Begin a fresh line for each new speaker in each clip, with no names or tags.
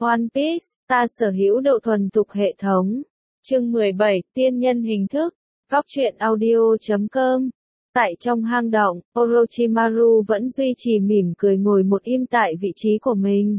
One Piece, ta sở hữu độ thuần thục hệ thống. Chương 17, tiên nhân hình thức. Góc truyện audio.com. Tại trong hang động, Orochimaru vẫn duy trì mỉm cười ngồi một im tại vị trí của mình.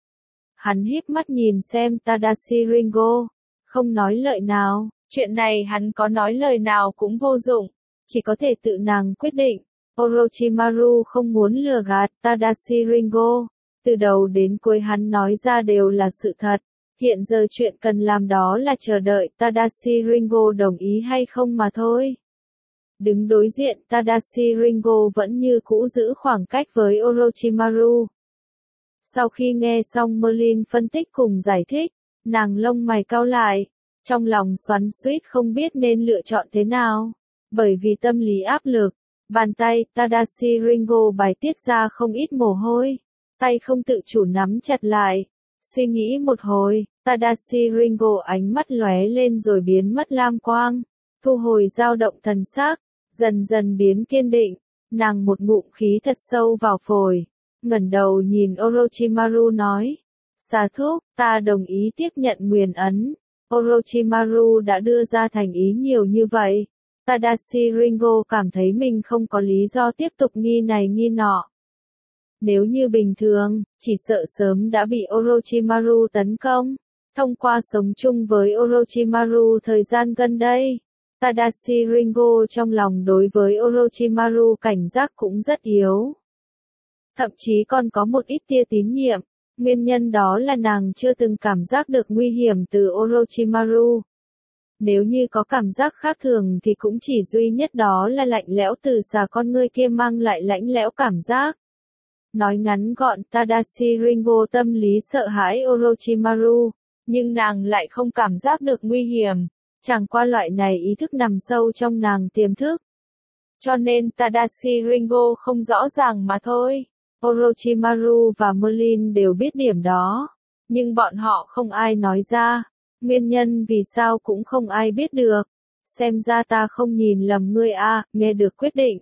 Hắn híp mắt nhìn xem Tadashi Ringo, không nói lời nào. Chuyện này hắn có nói lời nào cũng vô dụng, chỉ có thể tự nàng quyết định. Orochimaru không muốn lừa gạt Tadashi Ringo. Từ đầu đến cuối hắn nói ra đều là sự thật. Hiện giờ chuyện cần làm đó là chờ đợi Tadashi Ringo đồng ý hay không mà thôi. Đứng đối diện Tadashi Ringo vẫn như cũ giữ khoảng cách với Orochimaru. Sau khi nghe xong Merlin phân tích cùng giải thích, nàng lông mày cau lại, trong lòng xoắn xuýt không biết nên lựa chọn thế nào. Bởi vì tâm lý áp lực, bàn tay Tadashi Ringo bài tiết ra không ít mồ hôi, tay không tự chủ nắm chặt lại. Suy nghĩ một hồi, Tadashi Ringo ánh mắt lóe lên rồi biến mất lam quang, thu hồi dao động thần sắc, dần dần biến kiên định. Nàng một ngụm khí thật sâu vào phổi, ngẩng đầu nhìn Orochimaru nói: "Xà thúc, ta đồng ý tiếp nhận nguyền ấn." Orochimaru đã đưa ra thành ý nhiều như vậy, Tadashi Ringo cảm thấy mình không có lý do tiếp tục nghi này nghi nọ. Nếu như bình thường, chỉ sợ sớm đã bị Orochimaru tấn công. Thông qua sống chung với Orochimaru thời gian gần đây, Tadashi Ringo trong lòng đối với Orochimaru cảnh giác cũng rất yếu. Thậm chí còn có một ít tia tín nhiệm, nguyên nhân đó là nàng chưa từng cảm giác được nguy hiểm từ Orochimaru. Nếu như có cảm giác khác thường thì cũng chỉ duy nhất đó là lạnh lẽo từ xà con ngươi kia mang lại lạnh lẽo cảm giác. Nói ngắn gọn, Tadashi Ringo tâm lý sợ hãi Orochimaru, nhưng nàng lại không cảm giác được nguy hiểm. Chẳng qua loại này ý thức nằm sâu trong nàng tiềm thức. Cho nên Tadashi Ringo không rõ ràng mà thôi. Orochimaru và Merlin đều biết điểm đó, nhưng bọn họ không ai nói ra. Nguyên nhân vì sao cũng không ai biết được. Xem ra ta không nhìn lầm ngươi à, nghe được quyết định.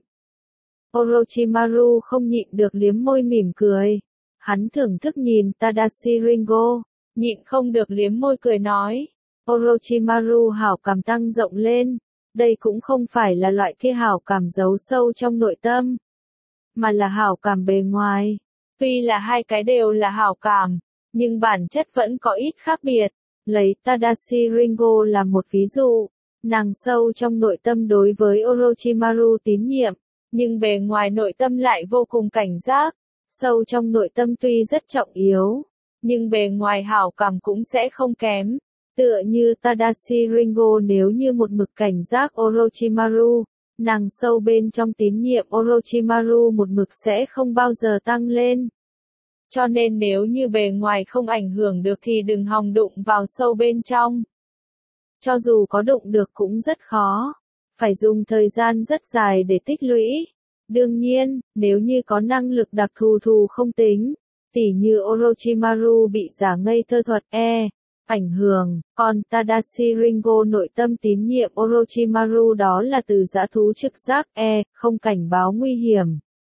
Orochimaru không nhịn được liếm môi mỉm cười. Hắn thưởng thức nhìn Tadashi Ringo, nhịn không được liếm môi cười nói. Orochimaru hảo cảm tăng rộng lên. Đây cũng không phải là loại kia hảo cảm giấu sâu trong nội tâm, mà là hảo cảm bề ngoài. Tuy là hai cái đều là hảo cảm, nhưng bản chất vẫn có ít khác biệt. Lấy Tadashi Ringo là một ví dụ, nàng sâu trong nội tâm đối với Orochimaru tín nhiệm, nhưng bề ngoài nội tâm lại vô cùng cảnh giác. Sâu trong nội tâm tuy rất trọng yếu, nhưng bề ngoài hảo cảm cũng sẽ không kém. Tựa như Tadashi Ringo nếu như một mực cảnh giác Orochimaru, nàng sâu bên trong tín nhiệm Orochimaru một mực sẽ không bao giờ tăng lên. Cho nên nếu như bề ngoài không ảnh hưởng được thì đừng hòng đụng vào sâu bên trong. Cho dù có đụng được cũng rất khó, phải dùng thời gian rất dài để tích lũy. Đương nhiên, nếu như có năng lực đặc thù không tính, tỉ như Orochimaru bị giả ngây thơ thuật ảnh hưởng, còn Tadashi Ringo nội tâm tín nhiệm Orochimaru đó là từ dã thú trực giác không cảnh báo nguy hiểm.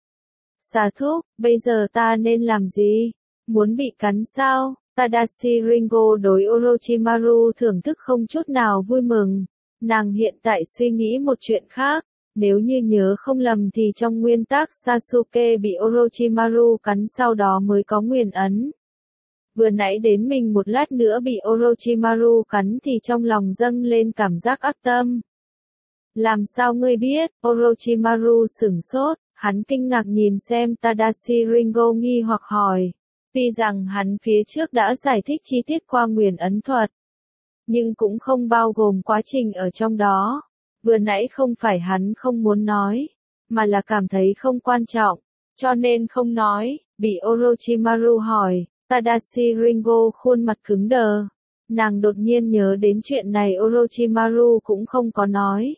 Xà thúc, bây giờ ta nên làm gì? Muốn bị cắn sao? Tadashi Ringo đối Orochimaru thưởng thức không chút nào vui mừng. Nàng hiện tại suy nghĩ một chuyện khác. Nếu như nhớ không lầm thì trong nguyên tắc Sasuke bị Orochimaru cắn sau đó mới có nguyền ấn. Vừa nãy đến mình một lát nữa bị Orochimaru cắn thì trong lòng dâng lên cảm giác ác tâm. Làm sao ngươi biết? Orochimaru sửng sốt, hắn kinh ngạc nhìn xem Tadashi Ringo nghi hoặc hỏi. Tuy rằng hắn phía trước đã giải thích chi tiết qua nguyền ấn thuật, nhưng cũng không bao gồm quá trình ở trong đó. Vừa nãy không phải hắn không muốn nói, mà là cảm thấy không quan trọng, cho nên không nói. Bị Orochimaru hỏi, Tadashi Ringo khuôn mặt cứng đờ. Nàng đột nhiên nhớ đến chuyện này Orochimaru cũng không có nói.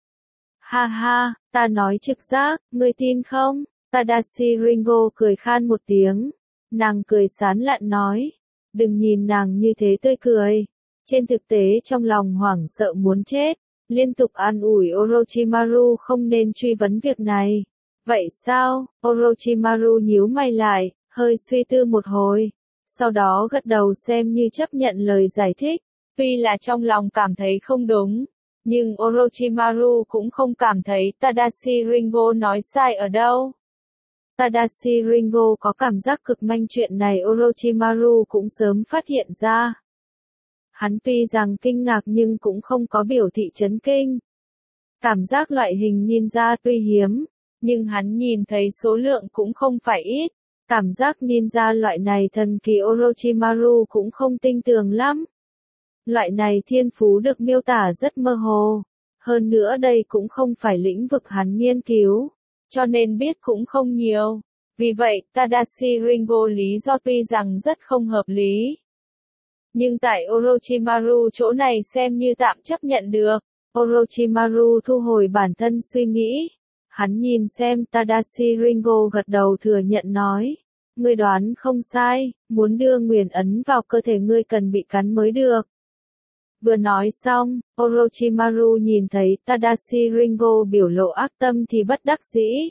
Ha ha, ta nói trực giác, ngươi tin không? Tadashi Ringo cười khan một tiếng. Nàng cười sán lạn nói. Đừng nhìn nàng như thế tươi cười. Trên thực tế trong lòng hoảng sợ muốn chết. Liên tục an ủi Orochimaru không nên truy vấn việc này. Vậy sao? Orochimaru nhíu mày lại, hơi suy tư một hồi. sau đó gật đầu xem như chấp nhận lời giải thích. Tuy là trong lòng cảm thấy không đúng, nhưng Orochimaru cũng không cảm thấy Tadashi Ringo nói sai ở đâu. Tadashi Ringo có cảm giác cực manh, chuyện này Orochimaru cũng sớm phát hiện ra. Hắn tuy rằng kinh ngạc nhưng cũng không có biểu thị chấn kinh. Cảm giác loại hình ninja tuy hiếm, nhưng hắn nhìn thấy số lượng cũng không phải ít. Cảm giác ninja loại này thần kỳ Orochimaru cũng không tin tưởng lắm. Loại này thiên phú được miêu tả rất mơ hồ. Hơn nữa đây cũng không phải lĩnh vực hắn nghiên cứu, cho nên biết cũng không nhiều. Vì vậy, Tadashi Ringo lý do tuy rằng rất không hợp lý. Nhưng tại Orochimaru chỗ này xem như tạm chấp nhận được. Orochimaru thu hồi bản thân suy nghĩ. Hắn nhìn xem Tadashi Ringo gật đầu thừa nhận nói. Ngươi đoán không sai, muốn đưa nguyền ấn vào cơ thể ngươi cần bị cắn mới được. Vừa nói xong, Orochimaru nhìn thấy Tadashi Ringo biểu lộ ác tâm thì bất đắc dĩ.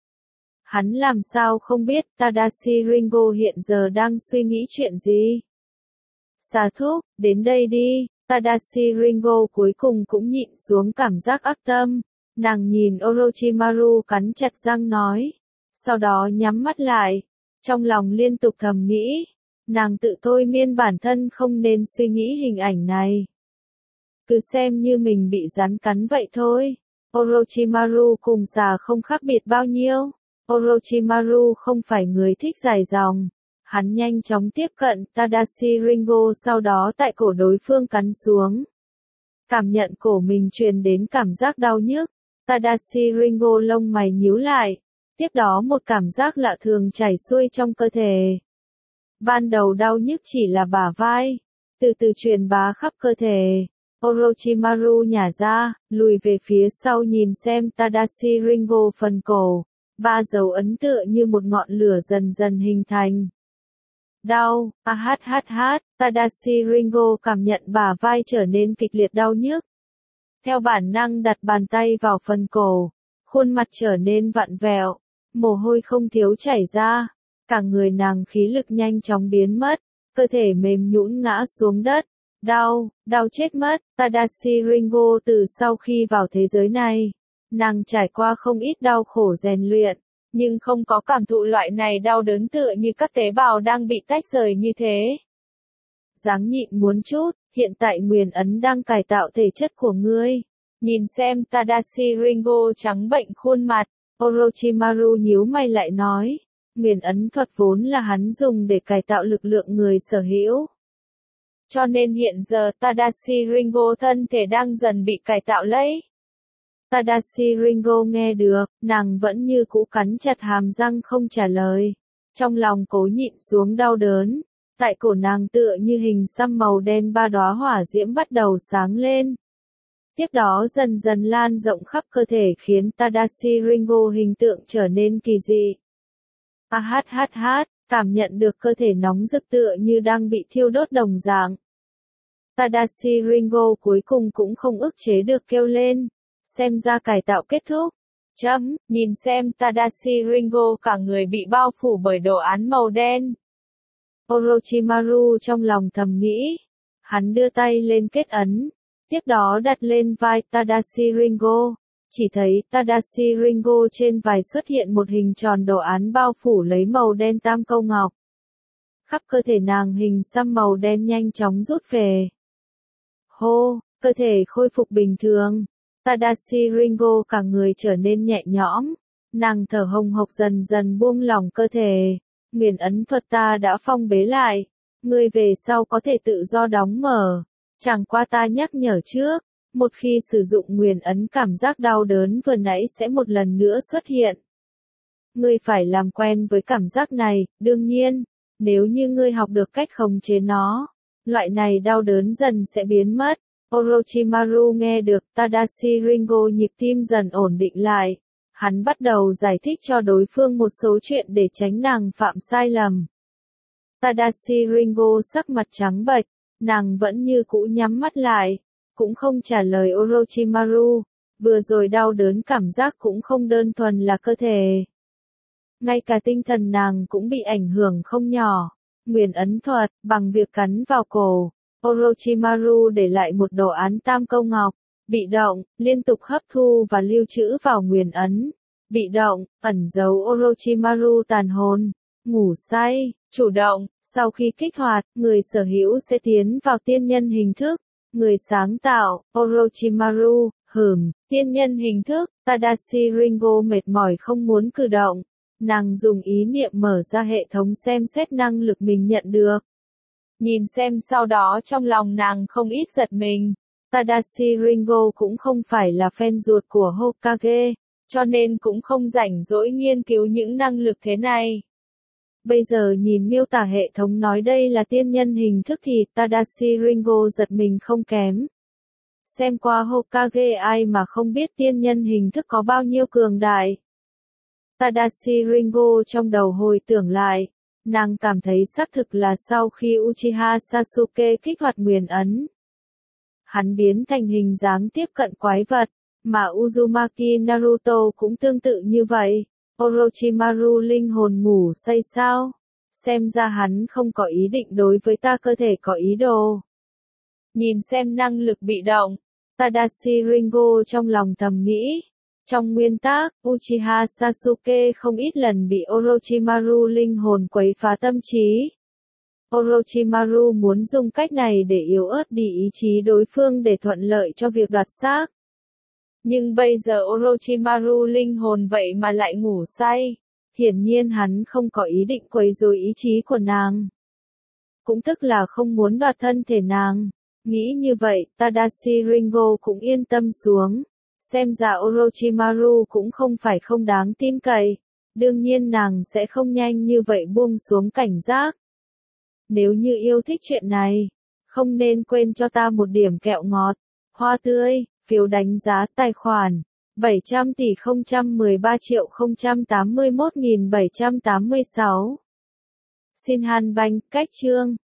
Hắn làm sao không biết Tadashi Ringo hiện giờ đang suy nghĩ chuyện gì. Xà thúc, đến đây đi, Tadashi Ringo cuối cùng cũng nhịn xuống cảm giác ác tâm. Nàng nhìn Orochimaru cắn chặt răng nói. Sau đó nhắm mắt lại, trong lòng liên tục thầm nghĩ. Nàng tự thôi miên bản thân không nên suy nghĩ hình ảnh này. Cứ xem như mình bị rắn cắn vậy thôi. Orochimaru cùng xà không khác biệt bao nhiêu. Orochimaru không phải người thích dài dòng. Hắn nhanh chóng tiếp cận Tadashi Ringo, sau đó tại cổ đối phương cắn xuống. Cảm nhận cổ mình truyền đến cảm giác đau nhức. Tadashi Ringo lông mày nhíu lại. Tiếp đó một cảm giác lạ thường chảy xuôi trong cơ thể. Ban đầu đau nhức chỉ là bả vai, từ từ truyền bá khắp cơ thể. Orochimaru nhả ra, lùi về phía sau nhìn xem Tadashi Ringo phần cổ. 3 dấu ấn tựa như một ngọn lửa dần dần hình thành. Đau, Tadashi Ringo cảm nhận bả vai trở nên kịch liệt đau nhức. Theo bản năng đặt bàn tay vào phần cổ, khuôn mặt trở nên vặn vẹo, mồ hôi không thiếu chảy ra, cả người nàng khí lực nhanh chóng biến mất, cơ thể mềm nhũn ngã xuống đất. Đau chết mất. Tadashi Ringo từ sau khi vào thế giới này, nàng trải qua không ít đau khổ rèn luyện, nhưng không có cảm thụ loại này đau đớn tựa như các tế bào đang bị tách rời như thế. Dáng nhịn muốn chút, hiện tại nguyền ấn đang cải tạo thể chất của ngươi. Nhìn xem Tadashi Ringo trắng bệnh khuôn mặt, Orochimaru nhíu mày lại nói, nguyền ấn thuật vốn là hắn dùng để cải tạo lực lượng người sở hữu. Cho nên hiện giờ Tadashi Ringo thân thể đang dần bị cải tạo lấy. Tadashi Ringo nghe được, nàng vẫn như cũ cắn chặt hàm răng không trả lời. Trong lòng cố nhịn xuống đau đớn. Tại cổ nàng tựa như hình xăm màu đen 3 đóa hỏa diễm bắt đầu sáng lên. Tiếp đó dần dần lan rộng khắp cơ thể khiến Tadashi Ringo hình tượng trở nên kỳ dị. Cảm nhận được cơ thể nóng rực tựa như đang bị thiêu đốt đồng dạng. Tadashi Ringo cuối cùng cũng không ức chế được kêu lên. Xem ra cải tạo kết thúc. Nhìn xem Tadashi Ringo cả người bị bao phủ bởi đồ án màu đen. Orochimaru trong lòng thầm nghĩ. Hắn đưa tay lên kết ấn. Tiếp đó đặt lên vai Tadashi Ringo. Chỉ thấy Tadashi Ringo trên vai xuất hiện một hình tròn đồ án bao phủ lấy màu đen tam câu ngọc. Khắp cơ thể nàng hình xăm màu đen nhanh chóng rút về. Hô, cơ thể khôi phục bình thường. Tadashi Ringo cả người trở nên nhẹ nhõm. Nàng thở hồng hộc dần dần buông lỏng cơ thể. Nguyền ấn thuật ta đã phong bế lại. Ngươi về sau có thể tự do đóng mở. Chẳng qua ta nhắc nhở trước. Một khi sử dụng nguyền ấn cảm giác đau đớn vừa nãy sẽ một lần nữa xuất hiện. Ngươi phải làm quen với cảm giác này, đương nhiên. Nếu như ngươi học được cách khống chế nó, loại này đau đớn dần sẽ biến mất. Orochimaru nghe được Tadashi Ringo nhịp tim dần ổn định lại. Hắn bắt đầu giải thích cho đối phương một số chuyện để tránh nàng phạm sai lầm. Tadashi Ringo sắc mặt trắng bệch, nàng vẫn như cũ nhắm mắt lại, cũng không trả lời Orochimaru. Vừa rồi đau đớn cảm giác cũng không đơn thuần là cơ thể. Ngay cả tinh thần nàng cũng bị ảnh hưởng không nhỏ. Nguyền ấn thuật, bằng việc cắn vào cổ, Orochimaru để lại một đồ án tam câu ngọc. Bị động, liên tục hấp thu và lưu trữ vào nguyền ấn. Bị động, ẩn giấu Orochimaru tàn hồn. Ngủ say, chủ động, sau khi kích hoạt, người sở hữu sẽ tiến vào tiên nhân hình thức. Người sáng tạo, Orochimaru, tiên nhân hình thức, Tadashi Ringo mệt mỏi không muốn cử động. Nàng dùng ý niệm mở ra hệ thống xem xét năng lực mình nhận được. Nhìn xem sau đó trong lòng nàng không ít giật mình. Tadashi Ringo cũng không phải là fan ruột của Hokage, cho nên cũng không rảnh rỗi nghiên cứu những năng lực thế này. Bây giờ nhìn miêu tả hệ thống nói đây là tiên nhân hình thức thì Tadashi Ringo giật mình không kém. Xem qua Hokage ai mà không biết tiên nhân hình thức có bao nhiêu cường đại. Tadashi Ringo trong đầu hồi tưởng lại, nàng cảm thấy xác thực là sau khi Uchiha Sasuke kích hoạt nguyền ấn. Hắn biến thành hình dáng tiếp cận quái vật, mà Uzumaki Naruto cũng tương tự như vậy. Orochimaru linh hồn ngủ say sao? Xem ra hắn không có ý định đối với ta cơ thể có ý đồ. Nhìn xem năng lực bị động, Tadashi Ringo trong lòng thầm nghĩ. Trong nguyên tắc, Uchiha Sasuke không ít lần bị Orochimaru linh hồn quấy phá tâm trí. Orochimaru muốn dùng cách này để yếu ớt đi ý chí đối phương để thuận lợi cho việc đoạt xác. Nhưng bây giờ Orochimaru linh hồn vậy mà lại ngủ say. Hiển nhiên hắn không có ý định quấy rối ý chí của nàng. Cũng tức là không muốn đoạt thân thể nàng. Nghĩ như vậy, Tadashi Ringo cũng yên tâm xuống. Xem ra Orochimaru cũng không phải không đáng tin cậy. Đương nhiên nàng sẽ không nhanh như vậy buông xuống cảnh giác. Nếu như yêu thích chuyện này, không nên quên cho ta một điểm kẹo ngọt, hoa tươi, phiếu đánh giá tài khoản 700 tỷ 013 triệu 081.786. Xin Han Banh, cách chương